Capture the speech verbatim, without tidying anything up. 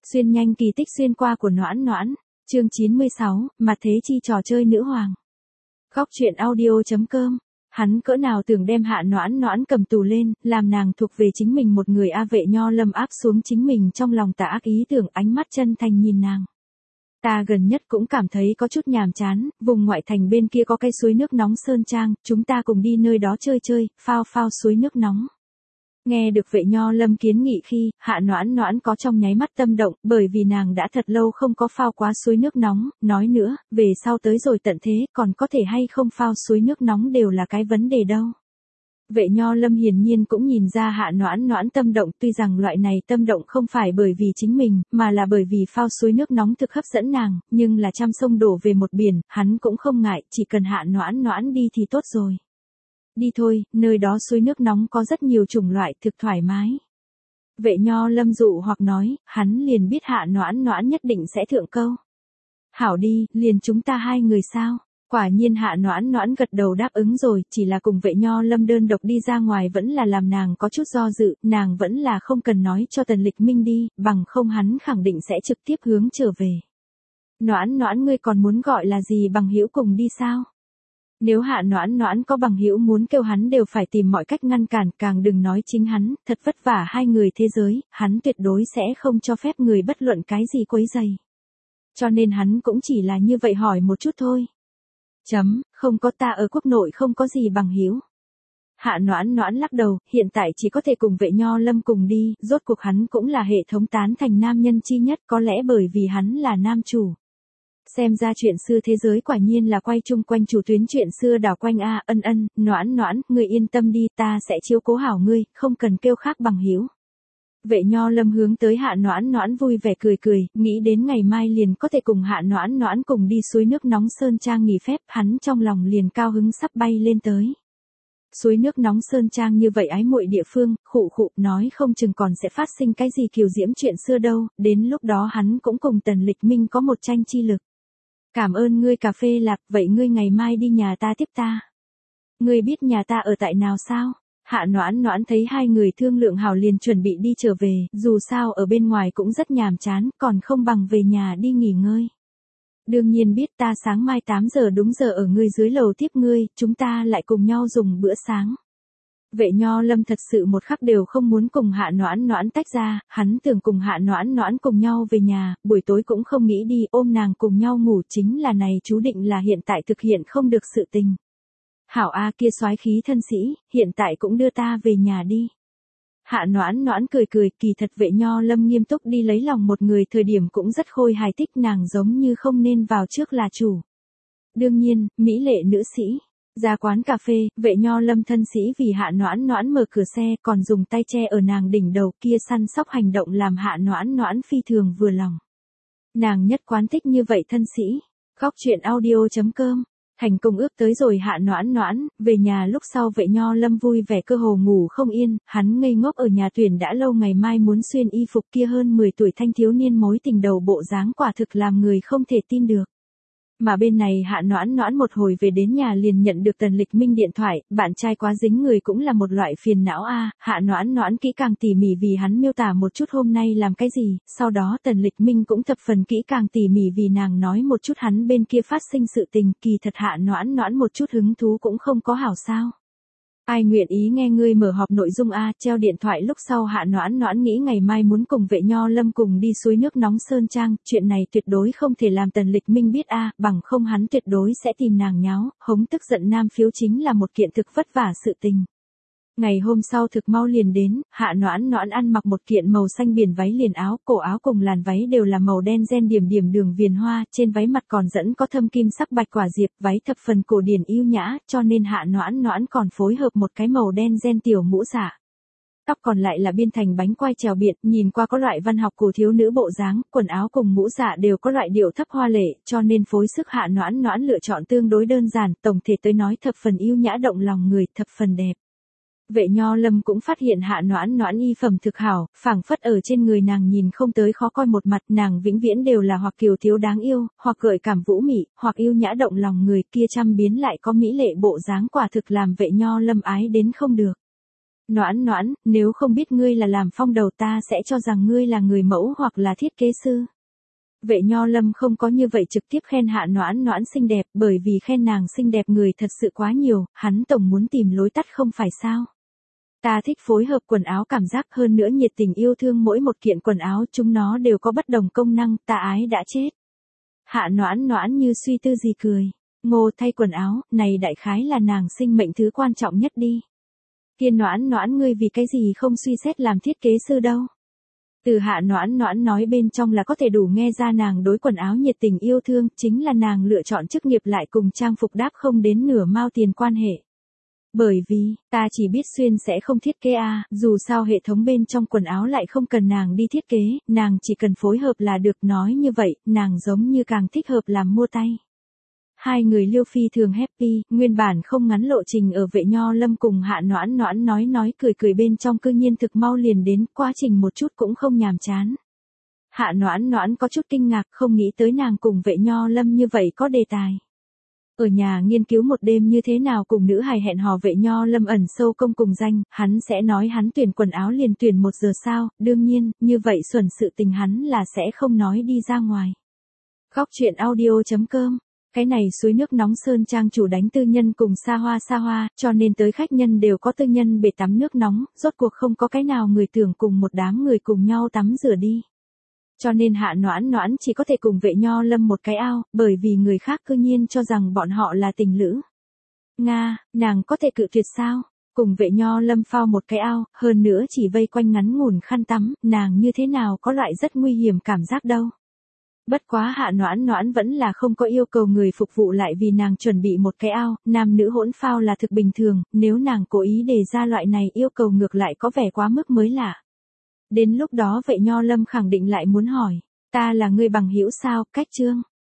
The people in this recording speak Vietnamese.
Xuyên nhanh kỳ tích xuyên qua của Noãn Noãn, chương chín mươi sáu, Mặt Thế Chi trò chơi nữ hoàng. Góc truyện audio chấm com. Hắn cỡ nào tưởng đem Hạ Noãn Noãn cầm tù lên, làm nàng thuộc về chính mình một người. A Vệ Nho Lâm áp xuống chính mình trong lòng tà ác ý tưởng, ánh mắt chân thành nhìn nàng. Ta gần nhất cũng cảm thấy có chút nhàm chán, vùng ngoại thành bên kia có cái suối nước nóng Sơn Trang, chúng ta cùng đi nơi đó chơi chơi, phao phao suối nước nóng. Nghe được Vệ Nho Lâm kiến nghị khi, Hạ Noãn Noãn có trong nháy mắt tâm động, bởi vì nàng đã thật lâu không có phao quá suối nước nóng, nói nữa, về sau tới rồi tận thế, còn có thể hay không phao suối nước nóng đều là cái vấn đề đâu. Vệ Nho Lâm hiển nhiên cũng nhìn ra Hạ Noãn Noãn tâm động, tuy rằng loại này tâm động không phải bởi vì chính mình, mà là bởi vì phao suối nước nóng thực hấp dẫn nàng, nhưng là trăm sông đổ về một biển, hắn cũng không ngại, chỉ cần Hạ Noãn Noãn đi thì tốt rồi. Đi thôi, nơi đó suối nước nóng có rất nhiều chủng loại, thực thoải mái. Vệ Nho Lâm dụ hoặc nói, hắn liền biết Hạ Noãn Noãn nhất định sẽ thượng câu. Hảo đi, liền chúng ta hai người sao? Quả nhiên Hạ Noãn Noãn gật đầu đáp ứng rồi, chỉ là cùng Vệ Nho Lâm đơn độc đi ra ngoài vẫn là làm nàng có chút do dự, nàng vẫn là không cần nói cho Tần Lịch Minh đi, bằng không hắn khẳng định sẽ trực tiếp hướng trở về. Noãn Noãn ngươi còn muốn gọi là gì bằng hữu cùng đi sao? Nếu Hạ Noãn Noãn có bằng hữu muốn kêu hắn đều phải tìm mọi cách ngăn cản, càng đừng nói chính hắn, thật vất vả hai người thế giới, hắn tuyệt đối sẽ không cho phép người bất luận cái gì quấy rầy. Cho nên hắn cũng chỉ là như vậy hỏi một chút thôi. Chấm, không có, ta ở quốc nội không có gì bằng hữu. Hạ Noãn Noãn lắc đầu, hiện tại chỉ có thể cùng Vệ Nho Lâm cùng đi, rốt cuộc hắn cũng là hệ thống tán thành nam nhân chi nhất, có lẽ bởi vì hắn là nam chủ. Xem ra chuyện xưa thế giới quả nhiên là quay chung quanh chủ tuyến chuyện xưa đảo quanh a. Ân ân, Noãn Noãn, ngươi yên tâm đi, ta sẽ chiếu cố hảo ngươi, không cần kêu khác bằng hữu. Vệ Nho Lâm hướng tới Hạ Noãn Noãn vui vẻ cười cười, nghĩ đến ngày mai liền có thể cùng Hạ Noãn Noãn cùng đi suối nước nóng Sơn Trang nghỉ phép, hắn trong lòng liền cao hứng sắp bay lên tới. Suối nước nóng Sơn Trang như vậy ái muội địa phương, khụ khụ, nói không chừng còn sẽ phát sinh cái gì kiều diễm chuyện xưa đâu, đến lúc đó hắn cũng cùng Tần Lịch Minh có một tranh chi lực. Cảm ơn ngươi cà phê lạc, vậy ngươi ngày mai đi nhà ta tiếp ta. Ngươi biết nhà ta ở tại nào sao? Hạ Noãn Noãn thấy hai người thương lượng hảo liền chuẩn bị đi trở về, dù sao ở bên ngoài cũng rất nhàm chán, còn không bằng về nhà đi nghỉ ngơi. Đương nhiên biết, ta sáng mai tám giờ đúng giờ ở ngươi dưới lầu tiếp ngươi, chúng ta lại cùng nhau dùng bữa sáng. Vệ Nho Lâm thật sự một khắc đều không muốn cùng Hạ Noãn Noãn tách ra, hắn tưởng cùng Hạ Noãn Noãn cùng nhau về nhà, buổi tối cũng không nghĩ đi ôm nàng cùng nhau ngủ, chính là này chú định là hiện tại thực hiện không được sự tình. Hảo a, kia soái khí thân sĩ, hiện tại cũng đưa ta về nhà đi. Hạ Noãn Noãn cười cười, kỳ thật Vệ Nho Lâm nghiêm túc đi lấy lòng một người thời điểm cũng rất khôi hài, thích nàng giống như không nên vào trước là chủ. Đương nhiên, mỹ lệ nữ sĩ. Ra quán cà phê, Vệ Nho Lâm thân sĩ vì Hạ Noãn Noãn mở cửa xe, còn dùng tay che ở nàng đỉnh đầu, kia săn sóc hành động làm Hạ Noãn Noãn phi thường vừa lòng. Nàng nhất quán thích như vậy thân sĩ. Góc truyện audio chấm com. Thành công ước tới rồi Hạ Noãn Noãn, về nhà lúc sau Vệ Nho Lâm vui vẻ cơ hồ ngủ không yên, hắn ngây ngốc ở nhà tuyển đã lâu, ngày mai muốn xuyên y phục, kia hơn mười tuổi thanh thiếu niên mối tình đầu bộ dáng quả thực làm người không thể tin được. Mà bên này Hạ Noãn Noãn một hồi về đến nhà liền nhận được Tần Lịch Minh điện thoại, bạn trai quá dính người cũng là một loại phiền não a. Hạ Noãn Noãn kỹ càng tỉ mỉ vì hắn miêu tả một chút hôm nay làm cái gì, sau đó Tần Lịch Minh cũng thập phần kỹ càng tỉ mỉ vì nàng nói một chút hắn bên kia phát sinh sự tình, kỳ thật Hạ Noãn Noãn một chút hứng thú cũng không có hảo sao. Ai nguyện ý nghe ngươi mở họp nội dung a. Treo điện thoại lúc sau Hạ Noãn Noãn nghĩ ngày mai muốn cùng Vệ Nho Lâm cùng đi suối nước nóng Sơn Trang, chuyện này tuyệt đối không thể làm Tần Lịch Minh biết a, bằng không hắn tuyệt đối sẽ tìm nàng nháo, hống tức giận nam phiếu chính là một kiện thực vất vả sự tình. Ngày hôm sau thực mau liền đến, Hạ Noãn Noãn ăn mặc một kiện màu xanh biển váy liền áo, cổ áo cùng làn váy đều là màu đen ren điểm điểm đường viền hoa, trên váy mặt còn dẫn có thâm kim sắc bạch quả diệp, váy thập phần cổ điển yêu nhã, cho nên Hạ Noãn Noãn còn phối hợp một cái màu đen ren tiểu mũ dạ. Tóc còn lại là biên thành bánh quai trèo biện, nhìn qua có loại văn học cổ thiếu nữ bộ dáng, quần áo cùng mũ dạ đều có loại điệu thấp hoa lệ, cho nên phối sức Hạ Noãn Noãn lựa chọn tương đối đơn giản, tổng thể tới nói thập phần yêu nhã động lòng người, thập phần đẹp. Vệ Nho Lâm cũng phát hiện Hạ Noãn Noãn y phẩm thực hảo, phảng phất ở trên người nàng nhìn không tới khó coi một mặt, nàng vĩnh viễn đều là hoặc kiều thiếu đáng yêu, hoặc gợi cảm vũ mị, hoặc yêu nhã động lòng người, kia trăm biến lại có mỹ lệ bộ dáng quả thực làm Vệ Nho Lâm ái đến không được. Noãn noãn, nếu không biết ngươi là làm phong đầu ta sẽ cho rằng ngươi là người mẫu hoặc là thiết kế sư. Vệ Nho Lâm không có như vậy trực tiếp khen hạ noãn noãn xinh đẹp, bởi vì khen nàng xinh đẹp người thật sự quá nhiều, hắn tổng muốn tìm lối tắt không phải sao. Ta thích phối hợp quần áo cảm giác, hơn nữa nhiệt tình yêu thương mỗi một kiện quần áo, chúng nó đều có bất đồng công năng, ta ái đã chết. Hạ noãn noãn như suy tư gì cười. Ngô, thay quần áo, này đại khái là nàng sinh mệnh thứ quan trọng nhất đi. Kia noãn noãn, ngươi vì cái gì không suy xét làm thiết kế sư đâu. Từ hạ noãn noãn nói bên trong là có thể đủ nghe ra nàng đối quần áo nhiệt tình yêu thương, chính là nàng lựa chọn chức nghiệp lại cùng trang phục đáp không đến nửa mao tiền quan hệ. Bởi vì, ta chỉ biết xuyên sẽ không thiết kế a, dù sao hệ thống bên trong quần áo lại không cần nàng đi thiết kế, nàng chỉ cần phối hợp là được. Nói như vậy, nàng giống như càng thích hợp làm mua tay. Hai người Liêu phi thường happy, nguyên bản không ngắn lộ trình ở Vệ Nho Lâm cùng hạ noãn noãn nói nói cười cười bên trong cư nhiên thực mau liền đến, quá trình một chút cũng không nhàm chán. Hạ noãn noãn có chút kinh ngạc, không nghĩ tới nàng cùng Vệ Nho Lâm như vậy có đề tài. Ở nhà nghiên cứu một đêm như thế nào cùng nữ hài hẹn hò. Vệ Nho Lâm ẩn sâu công cùng danh, hắn sẽ nói hắn tuyển quần áo liền tuyển một giờ sao, đương nhiên, như vậy xuẩn sự tình hắn là sẽ không nói đi ra ngoài. Góc truyện audio chấm com. Cái này suối nước nóng sơn trang chủ đánh tư nhân cùng xa hoa xa hoa, cho nên tới khách nhân đều có tư nhân bể tắm nước nóng, rốt cuộc không có cái nào người tưởng cùng một đám người cùng nhau tắm rửa đi. Cho nên hạ noãn noãn chỉ có thể cùng Vệ Nho Lâm một cái ao, bởi vì người khác cư nhiên cho rằng bọn họ là tình lữ. Nga, nàng có thể cự tuyệt sao? Cùng Vệ Nho Lâm phao một cái ao, hơn nữa chỉ vây quanh ngắn ngủn khăn tắm, nàng như thế nào có loại rất nguy hiểm cảm giác đâu. Bất quá hạ noãn noãn vẫn là không có yêu cầu người phục vụ lại vì nàng chuẩn bị một cái ao, nam nữ hỗn phao là thực bình thường, nếu nàng cố ý đề ra loại này yêu cầu ngược lại có vẻ quá mức mới lạ. Đến lúc đó Vệ Nho Lâm khẳng định lại muốn hỏi, ta là người bằng hữu sao, cách chương.